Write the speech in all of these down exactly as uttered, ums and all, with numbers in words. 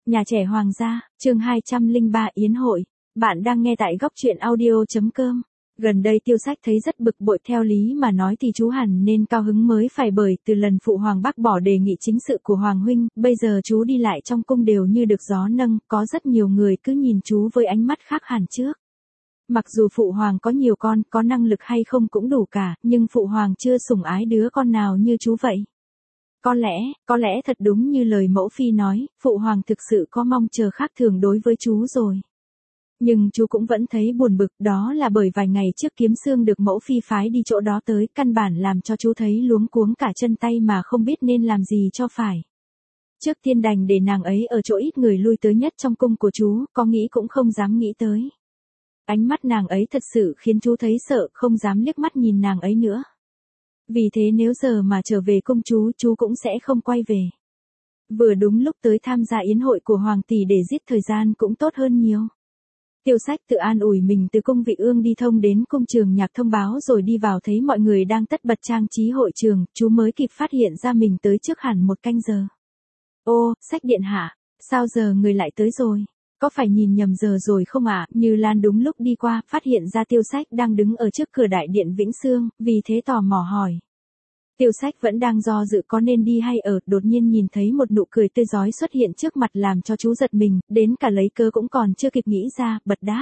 Nhà trẻ Hoàng gia, chương hai trăm lẻ ba Yến hội. Bạn đang nghe tại góc truyện audio.com. Gần đây Tiêu Sách thấy rất bực bội, theo lý mà nói thì chú hẳn nên cao hứng mới phải, bởi từ lần phụ hoàng bác bỏ đề nghị chính sự của Hoàng huynh, bây giờ chú đi lại trong cung đều như được gió nâng, có rất nhiều người cứ nhìn chú với ánh mắt khác hẳn trước. Mặc dù phụ hoàng có nhiều con, có năng lực hay không cũng đủ cả, nhưng phụ hoàng chưa sủng ái đứa con nào như chú vậy. Có lẽ, có lẽ thật đúng như lời mẫu phi nói, phụ hoàng thực sự có mong chờ khác thường đối với chú rồi. Nhưng chú cũng vẫn thấy buồn bực, đó là bởi vài ngày trước Kiếm Xương được mẫu phi phái đi chỗ đó tới, căn bản làm cho chú thấy luống cuống cả chân tay mà không biết nên làm gì cho phải. Trước tiên đành để nàng ấy ở chỗ ít người lui tới nhất trong cung của chú, có nghĩ cũng không dám nghĩ tới. Ánh mắt nàng ấy thật sự khiến chú thấy sợ, không dám liếc mắt nhìn nàng ấy nữa. Vì thế nếu giờ mà trở về cung chú, chú cũng sẽ không quay về. Vừa đúng lúc tới tham gia yến hội của Hoàng tỷ để giết thời gian cũng tốt hơn nhiều. Tiêu Sách tự an ủi mình từ cung Vị Ương đi thông đến cung Trường Nhạc thông báo rồi đi vào thấy mọi người đang tất bật trang trí hội trường, chú mới kịp phát hiện ra mình tới trước hẳn một canh giờ. Ô, Sách điện hạ, sao giờ người lại tới rồi? Có phải nhìn nhầm giờ rồi không ạ? À? Như Lan đúng lúc đi qua, phát hiện ra Tiêu Sách đang đứng ở trước cửa đại điện Vĩnh Sương, vì thế tò mò hỏi. Tiêu Sách vẫn đang do dự có nên đi hay ở, đột nhiên nhìn thấy một nụ cười tươi rói xuất hiện trước mặt làm cho chú giật mình, đến cả lấy cớ cũng còn chưa kịp nghĩ ra, bật đáp.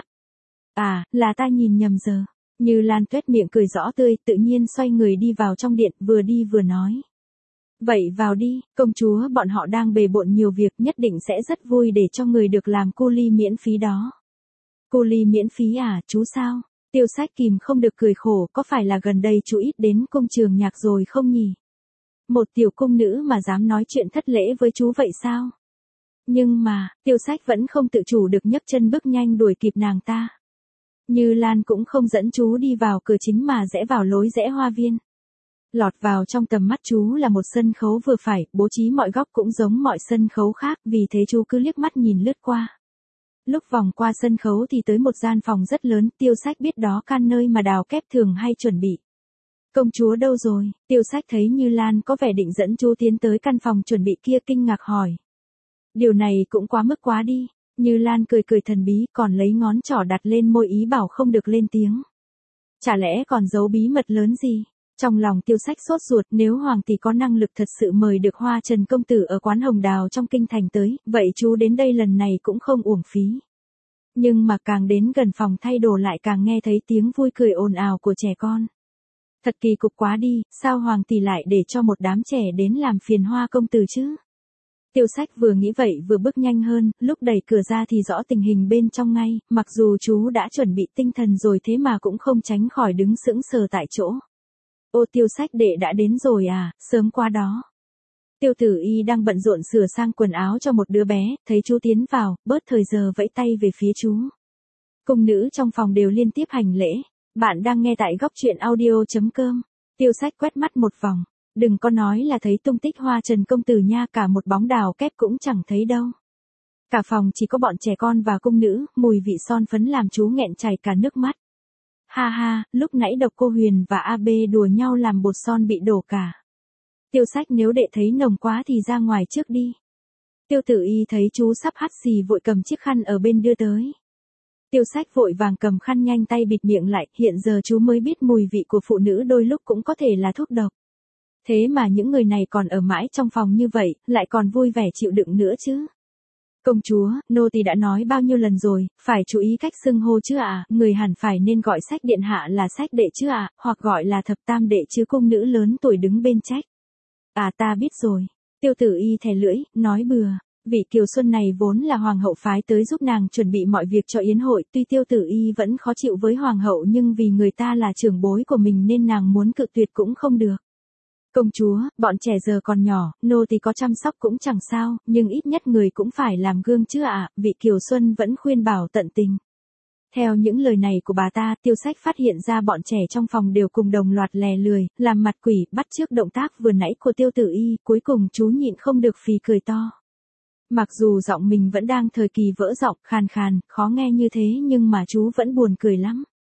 À, là ta nhìn nhầm giờ. Như Lan tuét miệng cười rõ tươi, tự nhiên xoay người đi vào trong điện, vừa đi vừa nói. Vậy vào đi, công chúa bọn họ đang bề bộn nhiều việc, nhất định sẽ rất vui để cho người được làm cu ly miễn phí đó. Cu ly miễn phí à, chú sao? Tiêu Sách kìm không được cười khổ, có phải là gần đây chú ít đến cung Trường Nhạc rồi không nhỉ? Một tiểu cung nữ mà dám nói chuyện thất lễ với chú vậy sao? Nhưng mà, Tiêu Sách vẫn không tự chủ được nhấc chân bước nhanh đuổi kịp nàng ta. Như Lan cũng không dẫn chú đi vào cửa chính mà rẽ vào lối rẽ hoa viên. Lọt vào trong tầm mắt chú là một sân khấu vừa phải, bố trí mọi góc cũng giống mọi sân khấu khác, vì thế chú cứ liếc mắt nhìn lướt qua. Lúc vòng qua sân khấu thì tới một gian phòng rất lớn, Tiêu Sách biết đó can nơi mà Đào Kép thường hay chuẩn bị. Công chúa đâu rồi? Tiêu Sách thấy Như Lan có vẻ định dẫn chú tiến tới căn phòng chuẩn bị kia, kinh ngạc hỏi. Điều này cũng quá mức quá đi. Như Lan cười cười thần bí, còn lấy ngón trỏ đặt lên môi ý bảo không được lên tiếng. Chả lẽ còn giấu bí mật lớn gì? Trong lòng Tiêu Sách sốt ruột, nếu Hoàng tỷ có năng lực thật sự mời được Hoa Trần công tử ở quán Hồng Đào trong kinh thành tới, vậy chú đến đây lần này cũng không uổng phí. Nhưng mà càng đến gần phòng thay đồ lại càng nghe thấy tiếng vui cười ồn ào của trẻ con. Thật kỳ cục quá đi, sao Hoàng tỷ lại để cho một đám trẻ đến làm phiền Hoa công tử chứ? Tiêu Sách vừa nghĩ vậy vừa bước nhanh hơn, lúc đẩy cửa ra thì rõ tình hình bên trong ngay, mặc dù chú đã chuẩn bị tinh thần rồi thế mà cũng không tránh khỏi đứng sững sờ tại chỗ. Ô, Tiêu Sách đệ đã đến rồi à, sớm quá đó. Tiêu Tử Y đang bận rộn sửa sang quần áo cho một đứa bé, thấy chú tiến vào, bớt thời giờ vẫy tay về phía chú. Cung nữ trong phòng đều liên tiếp hành lễ. Bạn đang nghe tại góc truyện audio.com. Tiêu Sách quét mắt một vòng. Đừng có nói là thấy tung tích Hoa Trần công tử nha, cả một bóng Đào Kép cũng chẳng thấy đâu. Cả phòng chỉ có bọn trẻ con và cung nữ, mùi vị son phấn làm chú nghẹn chảy cả nước mắt. Ha ha, lúc nãy Độc Cô Huyền và a bê đùa nhau làm bột son bị đổ cả. Tiêu Sách nếu đệ thấy nồng quá thì ra ngoài trước đi. Tiêu Tử Y thấy chú sắp hắt xì vội cầm chiếc khăn ở bên đưa tới. Tiêu Sách vội vàng cầm khăn nhanh tay bịt miệng lại, hiện giờ chú mới biết mùi vị của phụ nữ đôi lúc cũng có thể là thuốc độc. Thế mà những người này còn ở mãi trong phòng như vậy, lại còn vui vẻ chịu đựng nữa chứ. Công chúa, nô tỳ đã nói bao nhiêu lần rồi, phải chú ý cách xưng hô chứ ạ, à, người hẳn phải nên gọi Sách điện hạ là Sách đệ chứ ạ, à, hoặc gọi là thập tam đệ chứ. Cung nữ lớn tuổi đứng bên trách. À, ta biết rồi. Tiêu Tử Y thè lưỡi, nói bừa. Vị Kiều Xuân này vốn là hoàng hậu phái tới giúp nàng chuẩn bị mọi việc cho yến hội, tuy Tiêu Tử Y vẫn khó chịu với hoàng hậu nhưng vì người ta là trưởng bối của mình nên nàng muốn cự tuyệt cũng không được. Công chúa, bọn trẻ giờ còn nhỏ, nô tỳ có chăm sóc cũng chẳng sao, nhưng ít nhất người cũng phải làm gương chứ ạ, à, vị Kiều Xuân vẫn khuyên bảo tận tình. Theo những lời này của bà ta, Tiêu Sách phát hiện ra bọn trẻ trong phòng đều cùng đồng loạt lè lười, làm mặt quỷ, bắt chước động tác vừa nãy của Tiêu Tử Y, cuối cùng chú nhịn không được phì cười to. Mặc dù giọng mình vẫn đang thời kỳ vỡ giọng, khàn khàn, khó nghe như thế nhưng mà chú vẫn buồn cười lắm.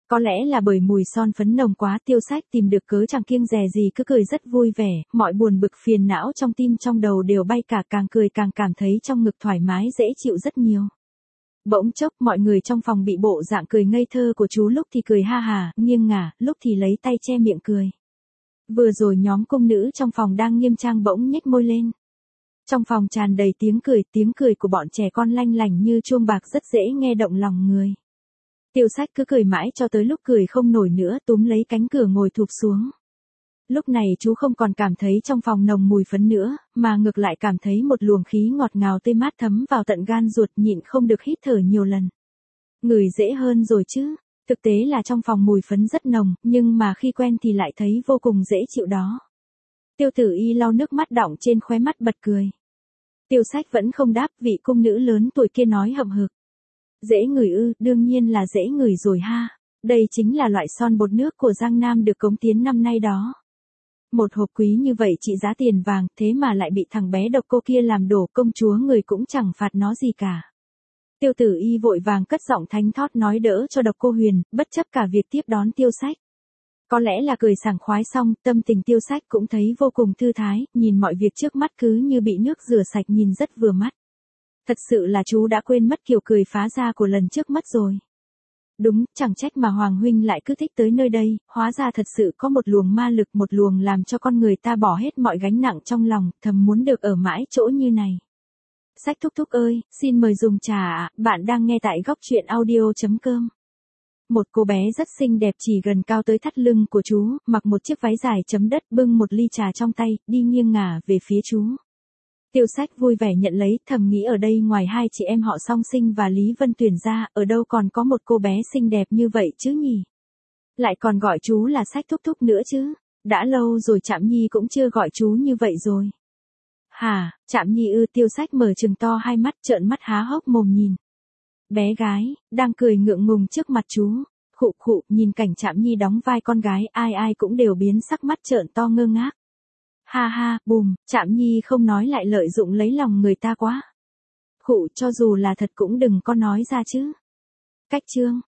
Có lẽ là bởi mùi son phấn nồng quá, Tiêu Sách tìm được cớ chẳng kiêng dè gì cứ cười rất vui vẻ, mọi buồn bực phiền não trong tim trong đầu đều bay cả, càng cười càng cảm thấy trong ngực thoải mái dễ chịu rất nhiều. Bỗng chốc mọi người trong phòng bị bộ dạng cười ngây thơ của chú lúc thì cười ha hà, nghiêng ngả, lúc thì lấy tay che miệng cười. Vừa rồi nhóm cung nữ trong phòng đang nghiêm trang bỗng nhếch môi lên. Trong phòng tràn đầy tiếng cười, tiếng cười của bọn trẻ con lanh lảnh như chuông bạc rất dễ nghe động lòng người. Tiêu Sách cứ cười mãi cho tới lúc cười không nổi nữa, túm lấy cánh cửa ngồi thụp xuống. Lúc này chú không còn cảm thấy trong phòng nồng mùi phấn nữa, mà ngược lại cảm thấy một luồng khí ngọt ngào tươi mát thấm vào tận gan ruột, nhịn không được hít thở nhiều lần. Ngửi dễ hơn rồi chứ, thực tế là trong phòng mùi phấn rất nồng, nhưng mà khi quen thì lại thấy vô cùng dễ chịu đó. Tiêu Tử Y lau nước mắt đọng trên khóe mắt bật cười. Tiêu Sách vẫn không đáp, vị cung nữ lớn tuổi kia nói hậm hực. Dễ ngửi ư, đương nhiên là dễ ngửi rồi ha. Đây chính là loại son bột nước của Giang Nam được cống tiến năm nay đó. Một hộp quý như vậy trị giá tiền vàng, thế mà lại bị thằng bé độc cô kia làm đổ, công chúa người cũng chẳng phạt nó gì cả. Tiêu Tử Y vội vàng cất giọng thánh thót nói đỡ cho độc cô Huyền, bất chấp cả việc tiếp đón Tiêu Sách. Có lẽ là cười sảng khoái xong, tâm tình Tiêu Sách cũng thấy vô cùng thư thái, nhìn mọi việc trước mắt cứ như bị nước rửa sạch, nhìn rất vừa mắt. Thật sự là chú đã quên mất kiểu cười phá ra của lần trước mất rồi. Đúng, chẳng trách mà Hoàng huynh lại cứ thích tới nơi đây, hóa ra thật sự có một luồng ma lực, một luồng làm cho con người ta bỏ hết mọi gánh nặng trong lòng, thầm muốn được ở mãi chỗ như này. Sách thúc thúc ơi, xin mời dùng trà ạ, bạn đang nghe tại góc truyện audio chấm com. Một cô bé rất xinh đẹp chỉ gần cao tới thắt lưng của chú, mặc một chiếc váy dài chấm đất, bưng một ly trà trong tay, đi nghiêng ngả về phía chú. Tiêu Sách vui vẻ nhận lấy, thầm nghĩ ở đây ngoài hai chị em họ Song Sinh và Lý Vân Tuyển ra, ở đâu còn có một cô bé xinh đẹp như vậy chứ nhỉ? Lại còn gọi chú là Sách thúc thúc nữa chứ, đã lâu rồi Trạm Nhi cũng chưa gọi chú như vậy rồi. Hả, Trạm Nhi ư? Tiêu Sách mở trừng to hai mắt, trợn mắt há hốc mồm nhìn. Bé gái, đang cười ngượng ngùng trước mặt chú, khụ khụ, nhìn cảnh Trạm Nhi đóng vai con gái, ai ai cũng đều biến sắc mắt trợn to ngơ ngác. Ha ha, bùm, Trạm Nhi không nói lại lợi dụng lấy lòng người ta quá. Khụ, cho dù là thật cũng đừng có nói ra chứ. Cách chương.